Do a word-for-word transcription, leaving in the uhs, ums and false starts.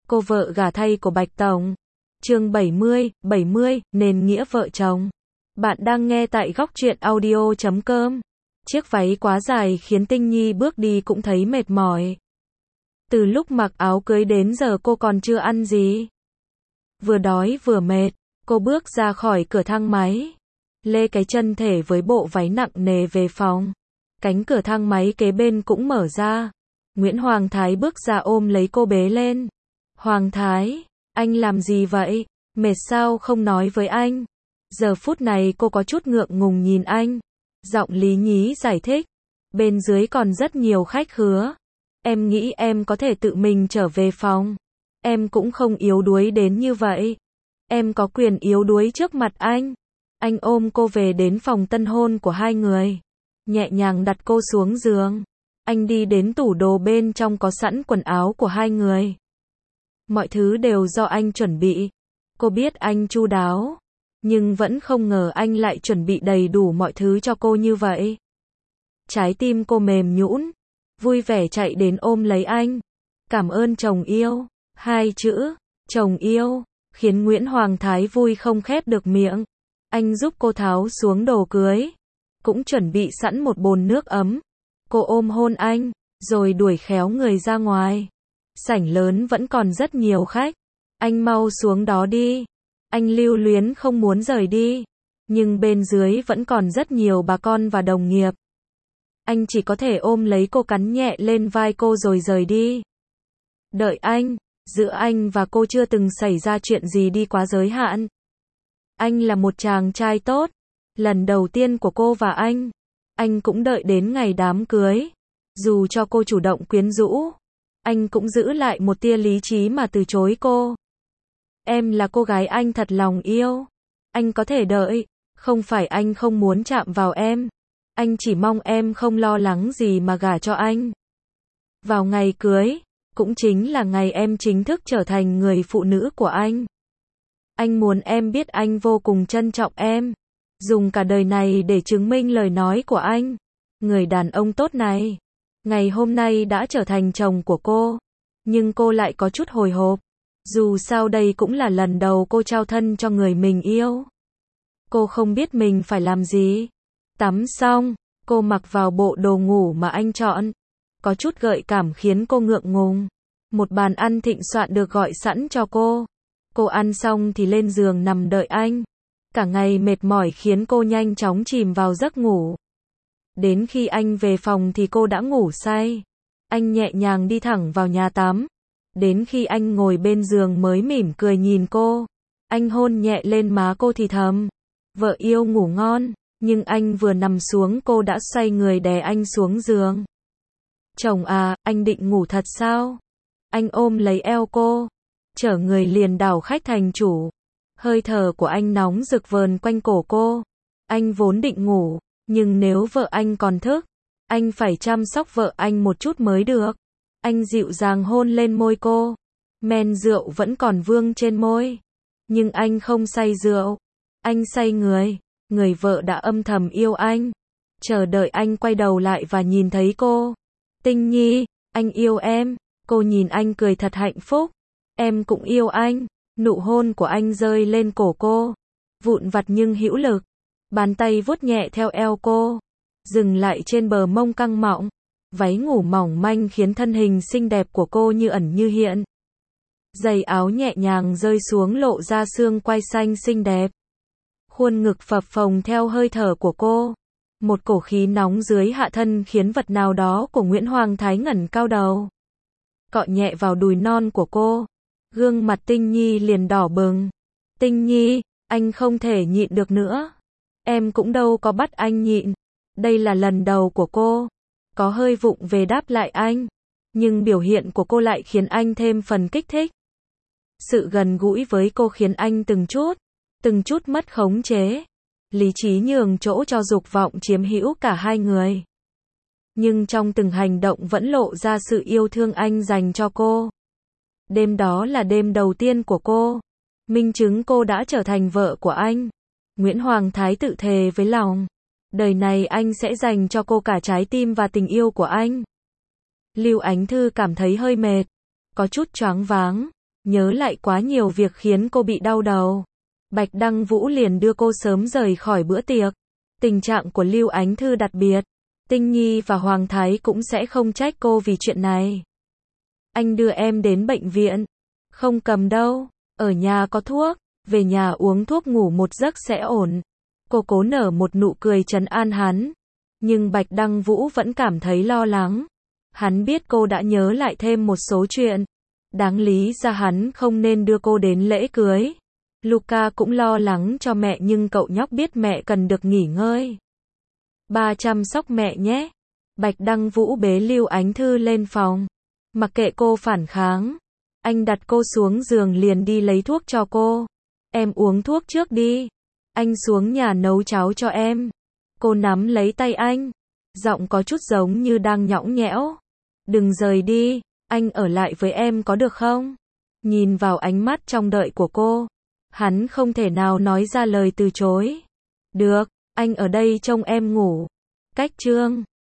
Cô vợ gả thay của Bạch Tổng. Chương bảy mươi, bảy mươi, nền nghĩa vợ chồng. Bạn đang nghe tại góc truyện audio chấm com. Chiếc váy quá dài khiến Tinh Nhi bước đi cũng thấy mệt mỏi. Từ lúc mặc áo cưới đến giờ cô còn chưa ăn gì. Vừa đói vừa mệt, cô bước ra khỏi cửa thang máy. Lê cái chân thể với bộ váy nặng nề về phòng. Cánh cửa thang máy kế bên cũng mở ra. Nguyễn Hoàng Thái bước ra ôm lấy cô bế lên. Hoàng Thái, anh làm gì vậy? Mệt sao không nói với anh? Giờ phút này cô có chút ngượng ngùng nhìn anh. Giọng lý nhí giải thích. Bên dưới còn rất nhiều khách khứa. Em nghĩ em có thể tự mình trở về phòng. Em cũng không yếu đuối đến như vậy. Em có quyền yếu đuối trước mặt anh. Anh ôm cô về đến phòng tân hôn của hai người. Nhẹ nhàng đặt cô xuống giường. Anh đi đến tủ đồ bên trong có sẵn quần áo của hai người. Mọi thứ đều do anh chuẩn bị. Cô biết anh chu đáo. Nhưng vẫn không ngờ anh lại chuẩn bị đầy đủ mọi thứ cho cô như vậy. Trái tim cô mềm nhũn, vui vẻ chạy đến ôm lấy anh. Cảm ơn chồng yêu. Hai chữ, chồng yêu, khiến Nguyễn Hoàng Thái vui không khép được miệng. Anh giúp cô tháo xuống đồ cưới. Cũng chuẩn bị sẵn một bồn nước ấm. Cô ôm hôn anh, rồi đuổi khéo người ra ngoài. Sảnh lớn vẫn còn rất nhiều khách. Anh mau xuống đó đi. Anh lưu luyến không muốn rời đi. Nhưng bên dưới vẫn còn rất nhiều bà con và đồng nghiệp. Anh chỉ có thể ôm lấy cô cắn nhẹ lên vai cô rồi rời đi. Đợi anh, giữa anh và cô chưa từng xảy ra chuyện gì đi quá giới hạn. Anh là một chàng trai tốt. Lần đầu tiên của cô và anh. Anh cũng đợi đến ngày đám cưới. Dù cho cô chủ động quyến rũ, anh cũng giữ lại một tia lý trí mà từ chối cô. Em là cô gái anh thật lòng yêu. Anh có thể đợi. Không phải anh không muốn chạm vào em. Anh chỉ mong em không lo lắng gì mà gả cho anh. Vào ngày cưới, cũng chính là ngày em chính thức trở thành người phụ nữ của anh. Anh muốn em biết anh vô cùng trân trọng em. Dùng cả đời này để chứng minh lời nói của anh. Người đàn ông tốt này. Ngày hôm nay đã trở thành chồng của cô. Nhưng cô lại có chút hồi hộp. Dù sao đây cũng là lần đầu cô trao thân cho người mình yêu. Cô không biết mình phải làm gì. Tắm xong, cô mặc vào bộ đồ ngủ mà anh chọn. Có chút gợi cảm khiến cô ngượng ngùng. Một bàn ăn thịnh soạn được gọi sẵn cho cô. Cô ăn xong thì lên giường nằm đợi anh. Cả ngày mệt mỏi khiến cô nhanh chóng chìm vào giấc ngủ. Đến khi anh về phòng thì cô đã ngủ say. Anh nhẹ nhàng đi thẳng vào nhà tắm. Đến khi anh ngồi bên giường mới mỉm cười nhìn cô. Anh hôn nhẹ lên má cô thì thầm. Vợ yêu ngủ ngon. Nhưng anh vừa nằm xuống cô đã xoay người đè anh xuống giường. Chồng à, anh định ngủ thật sao? Anh ôm lấy eo cô. Chở người liền đảo khách thành chủ. Hơi thở của anh nóng rực vờn quanh cổ cô. Anh vốn định ngủ. Nhưng nếu vợ anh còn thức, anh phải chăm sóc vợ anh một chút mới được. Anh dịu dàng hôn lên môi cô. Men rượu vẫn còn vương trên môi. Nhưng anh không say rượu. Anh say người. Người vợ đã âm thầm yêu anh. Chờ đợi anh quay đầu lại và nhìn thấy cô. Tinh Nhi, anh yêu em. Cô nhìn anh cười thật hạnh phúc. Em cũng yêu anh. Nụ hôn của anh rơi lên cổ cô. Vụn vặt nhưng hữu lực. Bàn tay vuốt nhẹ theo eo cô. Dừng lại trên bờ mông căng mọng. Váy ngủ mỏng manh khiến thân hình xinh đẹp của cô như ẩn như hiện. Giày áo nhẹ nhàng rơi xuống lộ ra xương quai xanh xinh đẹp. Khuôn ngực phập phồng theo hơi thở của cô. Một cổ khí nóng dưới hạ thân khiến vật nào đó của Nguyễn Hoàng Thái ngẩng cao đầu. Cọ nhẹ vào đùi non của cô. Gương mặt Tinh Nhi liền đỏ bừng. Tinh Nhi, anh không thể nhịn được nữa. Em cũng đâu có bắt anh nhịn. Đây là lần đầu của cô. Có hơi vụng về đáp lại anh. Nhưng biểu hiện của cô lại khiến anh thêm phần kích thích. Sự gần gũi với cô khiến anh từng chút, từng chút mất khống chế. Lý trí nhường chỗ cho dục vọng chiếm hữu cả hai người. Nhưng trong từng hành động vẫn lộ ra sự yêu thương anh dành cho cô. Đêm đó là đêm đầu tiên của cô. Minh chứng cô đã trở thành vợ của anh. Nguyễn Hoàng Thái tự thề với lòng. Đời này anh sẽ dành cho cô cả trái tim và tình yêu của anh. Lưu Ánh Thư cảm thấy hơi mệt. Có chút choáng váng. nhớ lại quá nhiều việc khiến cô bị đau đầu. Bạch Đăng Vũ liền đưa cô sớm rời khỏi bữa tiệc. Tình trạng của Lưu Ánh Thư đặc biệt. Tinh Nhi và Hoàng Thái cũng sẽ không trách cô vì chuyện này. Anh đưa em đến bệnh viện. Không cầm đâu. Ở nhà có thuốc. Về nhà uống thuốc ngủ một giấc sẽ ổn. Cô cố nở một nụ cười trấn an hắn. Nhưng Bạch Đăng Vũ vẫn cảm thấy lo lắng. Hắn biết cô đã nhớ lại thêm một số chuyện. Đáng lý ra hắn không nên đưa cô đến lễ cưới. Luca cũng lo lắng cho mẹ nhưng cậu nhóc biết mẹ cần được nghỉ ngơi. Ba chăm sóc mẹ nhé. Bạch Đăng Vũ bế Lưu Ánh Thư lên phòng. Mặc kệ cô phản kháng. Anh đặt cô xuống giường liền đi lấy thuốc cho cô. Em uống thuốc trước đi. Anh xuống nhà nấu cháo cho em. Cô nắm lấy tay anh. Giọng có chút giống như đang nhõng nhẽo. Đừng rời đi. Anh ở lại với em có được không? Nhìn vào ánh mắt trong đợi của cô. Hắn không thể nào nói ra lời từ chối. Được, anh ở đây trông em ngủ. Cách chương